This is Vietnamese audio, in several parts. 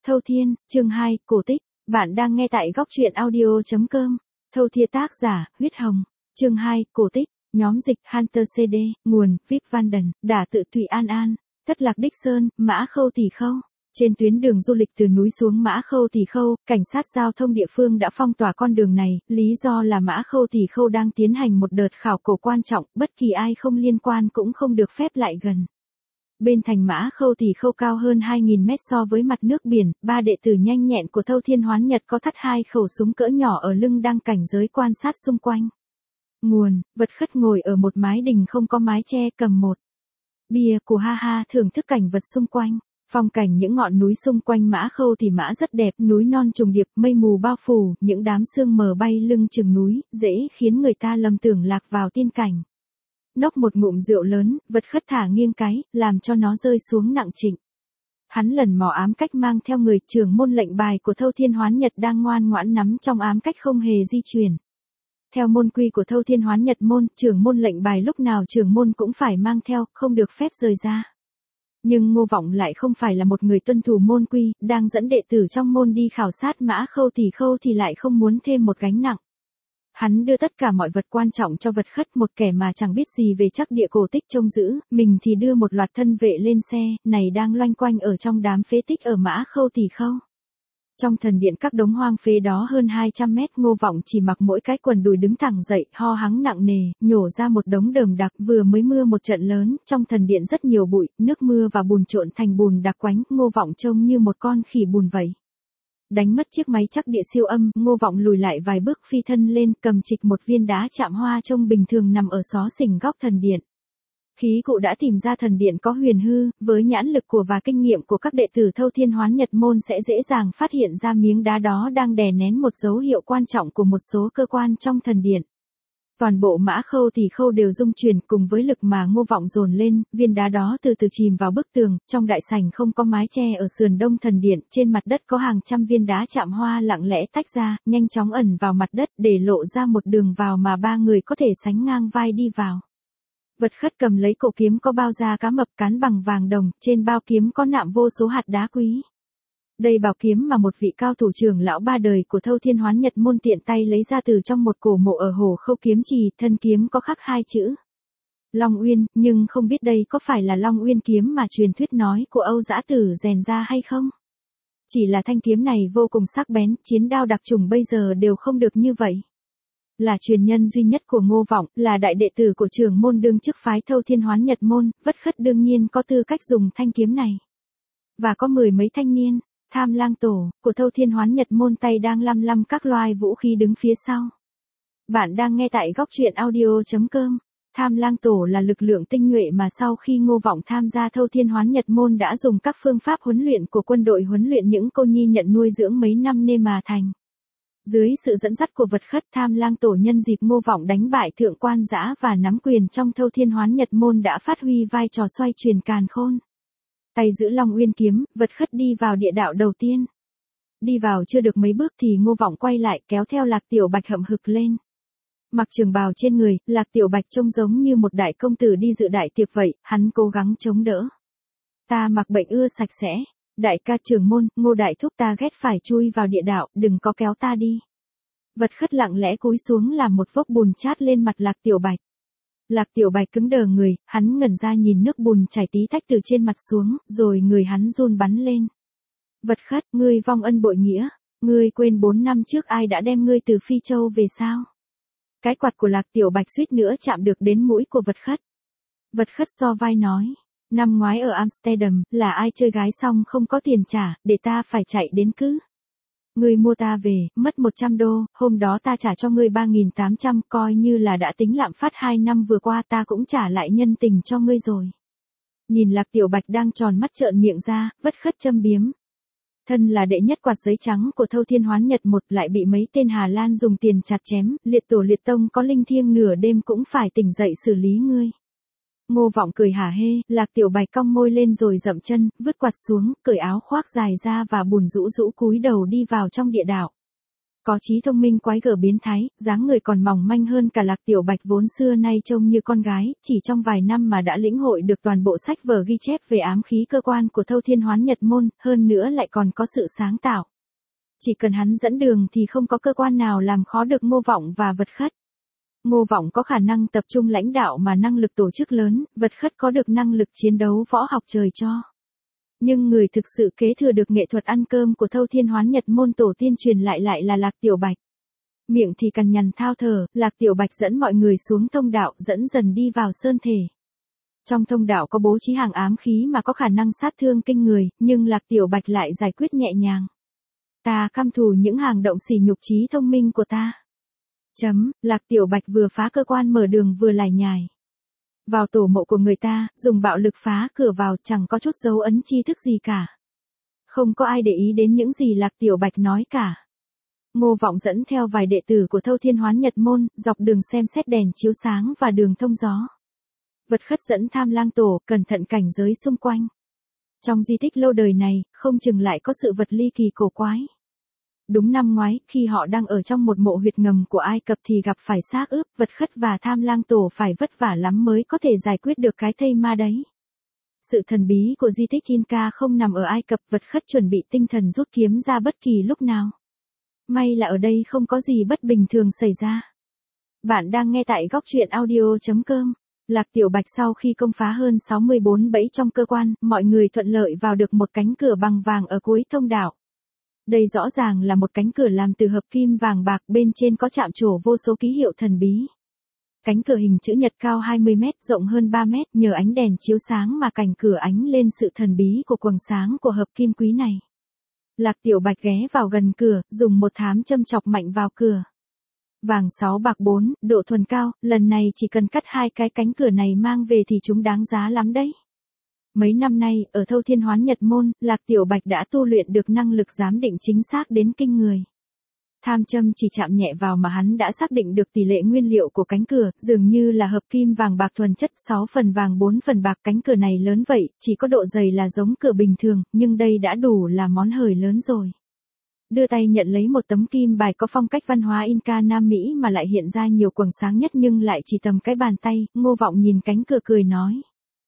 Thâu Thiên, chương 2, cổ tích. Bạn đang nghe tại góc truyện audio.com. Thâu Thiên tác giả, Huyết Hồng. Chương 2, cổ tích. Nhóm dịch Hunter CD, nguồn, Vip Vanden, đả tự Thụy An An. Thất lạc Đích Sơn, Mã Khâu Tỷ Khâu. Trên tuyến đường du lịch từ núi xuống Mã Khâu Tỷ Khâu, cảnh sát giao thông địa phương đã phong tỏa con đường này, lý do là Mã Khâu Tỷ Khâu đang tiến hành một đợt khảo cổ quan trọng, bất kỳ ai không liên quan cũng không được phép lại gần. Bên thành Mã Khâu Tỷ Khâu cao hơn 2.000 mét so với mặt nước biển, ba đệ tử nhanh nhẹn của Thâu Thiên Hoán Nhật có thắt hai khẩu súng cỡ nhỏ ở lưng đang cảnh giới quan sát xung quanh. Nguồn, Vật Khất ngồi ở một mái đình không có mái che cầm một bia của ha ha thưởng thức cảnh vật xung quanh. Phong cảnh những ngọn núi xung quanh Mã Khâu Tỷ Mã rất đẹp, núi non trùng điệp, mây mù bao phủ, những đám sương mờ bay lưng chừng núi, dễ khiến người ta lầm tưởng lạc vào tiên cảnh. Nốc một ngụm rượu lớn, Vật Khất thả nghiêng cái, làm cho nó rơi xuống nặng trịnh. Hắn lần mò ám cách mang theo người, trưởng môn lệnh bài của Thâu Thiên Hoán Nhật đang ngoan ngoãn nắm trong ám cách không hề di chuyển. Theo môn quy của Thâu Thiên Hoán Nhật môn, trưởng môn lệnh bài lúc nào trưởng môn cũng phải mang theo, không được phép rời ra. Nhưng Ngô Vọng lại không phải là một người tuân thủ môn quy, đang dẫn đệ tử trong môn đi khảo sát Mã Khâu Tỷ Khâu thì lại không muốn thêm một gánh nặng. Hắn đưa tất cả mọi vật quan trọng cho Vật Khất, một kẻ mà chẳng biết gì về chắc địa cổ tích trông giữ, mình thì đưa một loạt thân vệ lên xe, này đang loanh quanh ở trong đám phế tích ở Mã Khâu Tỷ Khâu. Trong thần điện các đống hoang phế đó hơn 200 mét, Ngô Vọng chỉ mặc mỗi cái quần đùi đứng thẳng dậy, ho hắng nặng nề, nhổ ra một đống đờm đặc, vừa mới mưa một trận lớn, trong thần điện rất nhiều bụi, nước mưa và bùn trộn thành bùn đặc quánh, Ngô Vọng trông như một con khỉ bùn vậy. Đánh mất chiếc máy chắc địa siêu âm, Ngô Vọng lùi lại vài bước phi thân lên, cầm trịch một viên đá chạm hoa trông bình thường nằm ở xó xỉnh góc thần điện. Khí cụ đã tìm ra thần điện có huyền hư, với nhãn lực của và kinh nghiệm của các đệ tử Thâu Thiên Hoán Nhật môn sẽ dễ dàng phát hiện ra miếng đá đó đang đè nén một dấu hiệu quan trọng của một số cơ quan trong thần điện. Toàn bộ Mã Khâu Tỷ Khâu đều rung chuyển, cùng với lực mà Ngô Vọng dồn lên, viên đá đó từ từ chìm vào bức tường, trong đại sảnh không có mái che ở sườn đông thần điện, trên mặt đất có hàng trăm viên đá chạm hoa lặng lẽ tách ra, nhanh chóng ẩn vào mặt đất để lộ ra một đường vào mà ba người có thể sánh ngang vai đi vào. Vật Khất cầm lấy cổ kiếm có bao da cá mập cán bằng vàng đồng, trên bao kiếm có nạm vô số hạt đá quý. Đây bảo kiếm mà một vị cao thủ trưởng lão ba đời của Thâu Thiên Hoán Nhật môn tiện tay lấy ra từ trong một cổ mộ ở Hồ Khâu kiếm trì, thân kiếm có khắc hai chữ Long Uyên, nhưng không biết đây có phải là Long Uyên kiếm mà truyền thuyết nói của Âu Dã Tử rèn ra hay không? Chỉ là thanh kiếm này vô cùng sắc bén, chiến đao đặc trùng bây giờ đều không được như vậy. Là truyền nhân duy nhất của Ngô Vọng, là đại đệ tử của trưởng môn đương chức phái Thâu Thiên Hoán Nhật môn, Vật Khất đương nhiên có tư cách dùng thanh kiếm này. Và có mười mấy thanh niên, Tham Lang Tổ, của Thâu Thiên Hoán Nhật môn tay đang lăm lăm các loài vũ khí đứng phía sau. Bạn đang nghe tại góc truyện audio.com. Tham Lang Tổ là lực lượng tinh nhuệ mà sau khi Ngô Vọng tham gia Thâu Thiên Hoán Nhật môn đã dùng các phương pháp huấn luyện của quân đội huấn luyện những cô nhi nhận nuôi dưỡng mấy năm nên mà thành. Dưới sự dẫn dắt của Vật Khất, Tham Lang Tổ nhân dịp Ngô Vọng đánh bại Thượng Quan Dã và nắm quyền trong Thâu Thiên Hoán Nhật môn đã phát huy vai trò xoay truyền càn khôn. Tay giữ Long Uyên kiếm, Vật Khất đi vào địa đạo đầu tiên. Đi vào chưa được mấy bước thì Ngô Vọng quay lại kéo theo Lạc Tiểu Bạch hậm hực lên. Mặc trường bào trên người, Lạc Tiểu Bạch trông giống như một đại công tử đi dự đại tiệc vậy, hắn cố gắng chống đỡ. Ta mặc bệnh ưa sạch sẽ. Đại ca trưởng môn, Ngô đại thúc ta ghét phải chui vào địa đạo, đừng có kéo ta đi. Vật Khất lặng lẽ cúi xuống làm một vốc bùn chát lên mặt Lạc Tiểu Bạch. Lạc Tiểu Bạch cứng đờ người, hắn ngẩn ra nhìn nước bùn chảy tí tách từ trên mặt xuống, rồi người hắn run bắn lên. Vật Khất, ngươi vong ân bội nghĩa, ngươi quên 4 năm trước ai đã đem ngươi từ Phi Châu về sao? Cái quạt của Lạc Tiểu Bạch suýt nữa chạm được đến mũi của Vật Khất. Vật Khất so vai nói. Năm ngoái ở Amsterdam, là ai chơi gái xong không có tiền trả, để ta phải chạy đến cứ. Ngươi mua ta về, mất 100 đô, hôm đó ta trả cho ngươi 3.800, coi như là đã tính lạm phát 2 năm vừa qua ta cũng trả lại nhân tình cho ngươi rồi. Nhìn Lạc Tiểu Bạch đang tròn mắt trợn miệng ra, Vật Khất châm biếm. Thân là đệ nhất quạt giấy trắng của Thâu Thiên Hoán Nhật một lại bị mấy tên Hà Lan dùng tiền chặt chém, liệt tổ liệt tông có linh thiêng nửa đêm cũng phải tỉnh dậy xử lý ngươi. Ngô Vọng cười hả hê, Lạc Tiểu Bạch cong môi lên rồi dậm chân, vứt quạt xuống, cởi áo khoác dài ra và bùn rũ rũ cúi đầu đi vào trong địa đạo. Có trí thông minh quái gở biến thái, dáng người còn mỏng manh hơn cả Lạc Tiểu Bạch vốn xưa nay trông như con gái, chỉ trong vài năm mà đã lĩnh hội được toàn bộ sách vở ghi chép về ám khí cơ quan của Thâu Thiên Hoán Nhật Môn, hơn nữa lại còn có sự sáng tạo. Chỉ cần hắn dẫn đường thì không có cơ quan nào làm khó được Ngô Vọng và Vật Khất. Ngô Vọng có khả năng tập trung lãnh đạo mà năng lực tổ chức lớn, Vật Khất có được năng lực chiến đấu võ học trời cho. Nhưng người thực sự kế thừa được nghệ thuật ăn cơm của Thâu Thiên Hoán Nhật Môn tổ tiên truyền lại là Lạc Tiểu Bạch. Miệng thì cằn nhằn thao thở, Lạc Tiểu Bạch dẫn mọi người xuống thông đạo, dẫn dần đi vào sơn thể. Trong thông đạo có bố trí hàng ám khí mà có khả năng sát thương kinh người, nhưng Lạc Tiểu Bạch lại giải quyết nhẹ nhàng. Ta căm thù những hàng động sỉ nhục trí thông minh của ta. Lạc Tiểu Bạch vừa phá cơ quan mở đường vừa lải nhải. Vào tổ mộ của người ta, dùng bạo lực phá cửa vào chẳng có chút dấu ấn tri thức gì cả. Không có ai để ý đến những gì Lạc Tiểu Bạch nói cả. Ngô Vọng dẫn theo vài đệ tử của Thâu Thiên Hoán Nhật Môn, dọc đường xem xét đèn chiếu sáng và đường thông gió. Vật Khất dẫn Tham Lang Tổ, cẩn thận cảnh giới xung quanh. Trong di tích lâu đời này, không chừng lại có sự vật ly kỳ cổ quái. Đúng năm ngoái, khi họ đang ở trong một mộ huyệt ngầm của Ai Cập thì gặp phải xác ướp, Vật Khất và Tham Lang Tổ phải vất vả lắm mới có thể giải quyết được cái thây ma đấy. Sự thần bí của di tích Inca không nằm ở Ai Cập, Vật Khất chuẩn bị tinh thần rút kiếm ra bất kỳ lúc nào. May là ở đây không có gì bất bình thường xảy ra. Bạn đang nghe tại góc truyện audio.com. Lạc Tiểu Bạch sau khi công phá hơn 64 bẫy trong cơ quan, mọi người thuận lợi vào được một cánh cửa bằng vàng ở cuối thông đạo. Đây rõ ràng là một cánh cửa làm từ hợp kim vàng bạc, bên trên có chạm trổ vô số ký hiệu thần bí. Cánh cửa hình chữ nhật cao 20 mét, rộng hơn 3 mét, nhờ ánh đèn chiếu sáng mà cảnh cửa ánh lên sự thần bí của quầng sáng của hợp kim quý này. Lạc Tiểu Bạch ghé vào gần cửa, dùng một thám châm chọc mạnh vào cửa. Vàng 6 bạc 4, độ thuần cao, lần này chỉ cần cắt hai cái cánh cửa này mang về thì chúng đáng giá lắm đấy. Mấy năm nay, ở Thâu Thiên Hoán Nhật Môn, Lạc Tiểu Bạch đã tu luyện được năng lực giám định chính xác đến kinh người. Tham châm chỉ chạm nhẹ vào mà hắn đã xác định được tỷ lệ nguyên liệu của cánh cửa, dường như là hợp kim vàng bạc thuần chất, 6 phần vàng 4 phần bạc. Cánh cửa này lớn vậy, chỉ có độ dày là giống cửa bình thường, nhưng đây đã đủ là món hời lớn rồi. Đưa tay nhận lấy một tấm kim bài có phong cách văn hóa Inca Nam Mỹ mà lại hiện ra nhiều quầng sáng nhất nhưng lại chỉ tầm cái bàn tay. Ngô Vọng nhìn cánh cửa cười nói.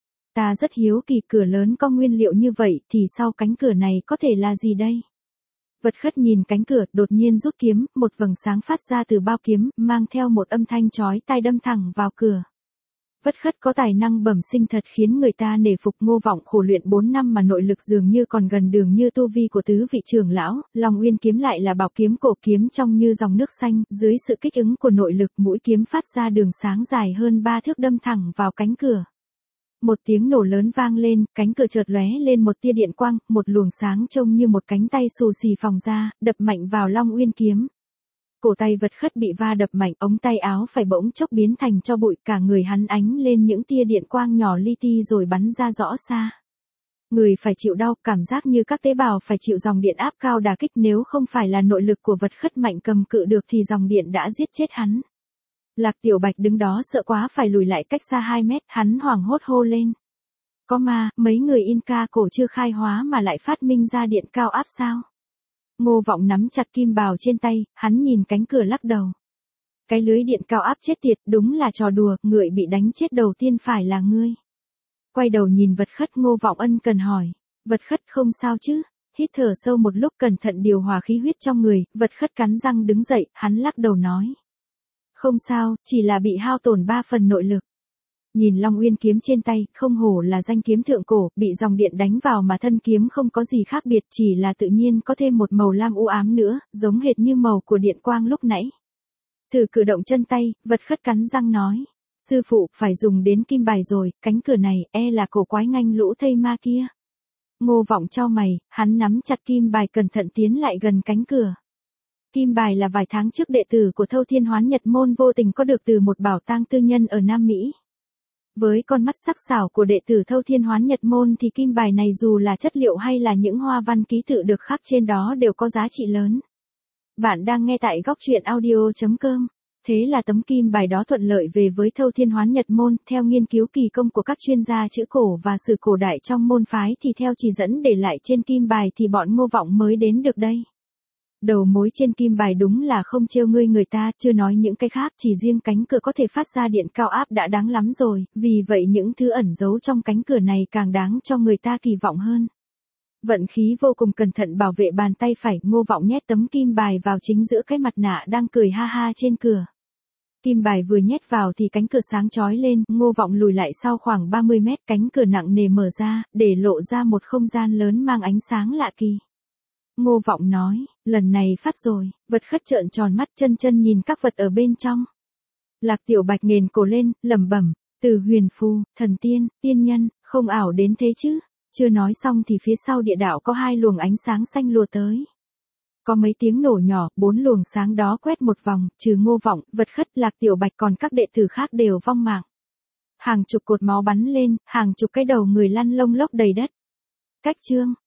Ta rất hiếu kỳ, cửa lớn có nguyên liệu như vậy thì sau cánh cửa này có thể là gì đây? Vật Khất nhìn cánh cửa, đột nhiên rút kiếm, một vầng sáng phát ra từ bao kiếm, mang theo một âm thanh chói tai đâm thẳng vào cửa. Vật Khất có tài năng bẩm sinh thật khiến người ta nể phục. Ngô Vọng khổ luyện 4 năm mà nội lực dường như còn gần đường như tu vi của tứ vị trưởng lão. Long Uyên kiếm lại là bảo kiếm cổ kiếm trong như dòng nước xanh, dưới sự kích ứng của nội lực, mũi kiếm phát ra đường sáng dài hơn 3 thước đâm thẳng vào cánh cửa. Một tiếng nổ lớn vang lên, cánh cửa chợt lóe lên một tia điện quang, một luồng sáng trông như một cánh tay xù xì phòng ra, đập mạnh vào Long Uyên kiếm. Cổ tay Vật Khất bị va đập mạnh, ống tay áo phải bỗng chốc biến thành tro bụi, cả người hắn ánh lên những tia điện quang nhỏ li ti rồi bắn ra rõ xa. Người phải chịu đau, cảm giác như các tế bào phải chịu dòng điện áp cao đả kích, nếu không phải là nội lực của Vật Khất mạnh cầm cự được thì dòng điện đã giết chết hắn. Lạc Tiểu Bạch đứng đó sợ quá phải lùi lại cách xa 2 mét, hắn hoảng hốt hô lên. Có ma, mấy người Inca cổ chưa khai hóa mà lại phát minh ra điện cao áp sao? Ngô Vọng nắm chặt kim bào trên tay, hắn nhìn cánh cửa lắc đầu. Cái lưới điện cao áp chết tiệt, đúng là trò đùa, người bị đánh chết đầu tiên phải là ngươi. Quay đầu nhìn Vật Khất, Ngô Vọng ân cần hỏi. Vật Khất không sao chứ? Hít thở sâu một lúc, cẩn thận điều hòa khí huyết trong người, Vật Khất cắn răng đứng dậy, hắn lắc đầu nói. Không sao, chỉ là bị hao tổn 3 phần nội lực. Nhìn Long Uyên kiếm trên tay, không hổ là danh kiếm thượng cổ, bị dòng điện đánh vào mà thân kiếm không có gì khác biệt, chỉ là tự nhiên có thêm một màu lam u ám nữa, giống hệt như màu của điện quang lúc nãy. Thử cử động chân tay, Vật Khất cắn răng nói. Sư phụ, phải dùng đến kim bài rồi, cánh cửa này, là cổ quái nganh lũ thây ma kia. Ngô Vọng chau mày, hắn nắm chặt kim bài cẩn thận tiến lại gần cánh cửa. Kim bài là vài tháng trước đệ tử của Thâu Thiên Hoán Nhật Môn vô tình có được từ một bảo tàng tư nhân ở Nam Mỹ. Với con mắt sắc sảo của đệ tử Thâu Thiên Hoán Nhật Môn thì kim bài này dù là chất liệu hay là những hoa văn ký tự được khắc trên đó đều có giá trị lớn. Bạn đang nghe tại góc truyện audio.com. Thế là tấm kim bài đó thuận lợi về với Thâu Thiên Hoán Nhật Môn. Theo nghiên cứu kỳ công của các chuyên gia chữ cổ và sử cổ đại trong môn phái thì theo chỉ dẫn để lại trên kim bài thì bọn Ngô Vọng mới đến được đây. Đầu mối trên kim bài đúng là không trêu ngươi người ta, chưa nói những cái khác, chỉ riêng cánh cửa có thể phát ra điện cao áp đã đáng lắm rồi, vì vậy những thứ ẩn giấu trong cánh cửa này càng đáng cho người ta kỳ vọng hơn. Vận khí vô cùng cẩn thận bảo vệ bàn tay phải, Ngô Vọng nhét tấm kim bài vào chính giữa cái mặt nạ đang cười ha ha trên cửa. Kim bài vừa nhét vào thì cánh cửa sáng chói lên, Ngô Vọng lùi lại sau khoảng 30 mét, cánh cửa nặng nề mở ra, để lộ ra một không gian lớn mang ánh sáng lạ kỳ. Ngô Vọng nói, lần này phát rồi, vật khất trợn tròn mắt chân nhìn các vật ở bên trong. Lạc Tiểu Bạch nghền cổ lên, lẩm bẩm, từ huyền phù, thần tiên, tiên nhân, không ảo đến thế chứ. Chưa nói xong thì phía sau địa đạo có 2 luồng ánh sáng xanh lùa tới. Có mấy tiếng nổ nhỏ, 4 luồng sáng đó quét một vòng, trừ Ngô Vọng, vật khất, Lạc Tiểu Bạch còn các đệ tử khác đều vong mạng. Hàng chục cột máu bắn lên, hàng chục cái đầu người lăn lông lốc đầy đất. Cách chương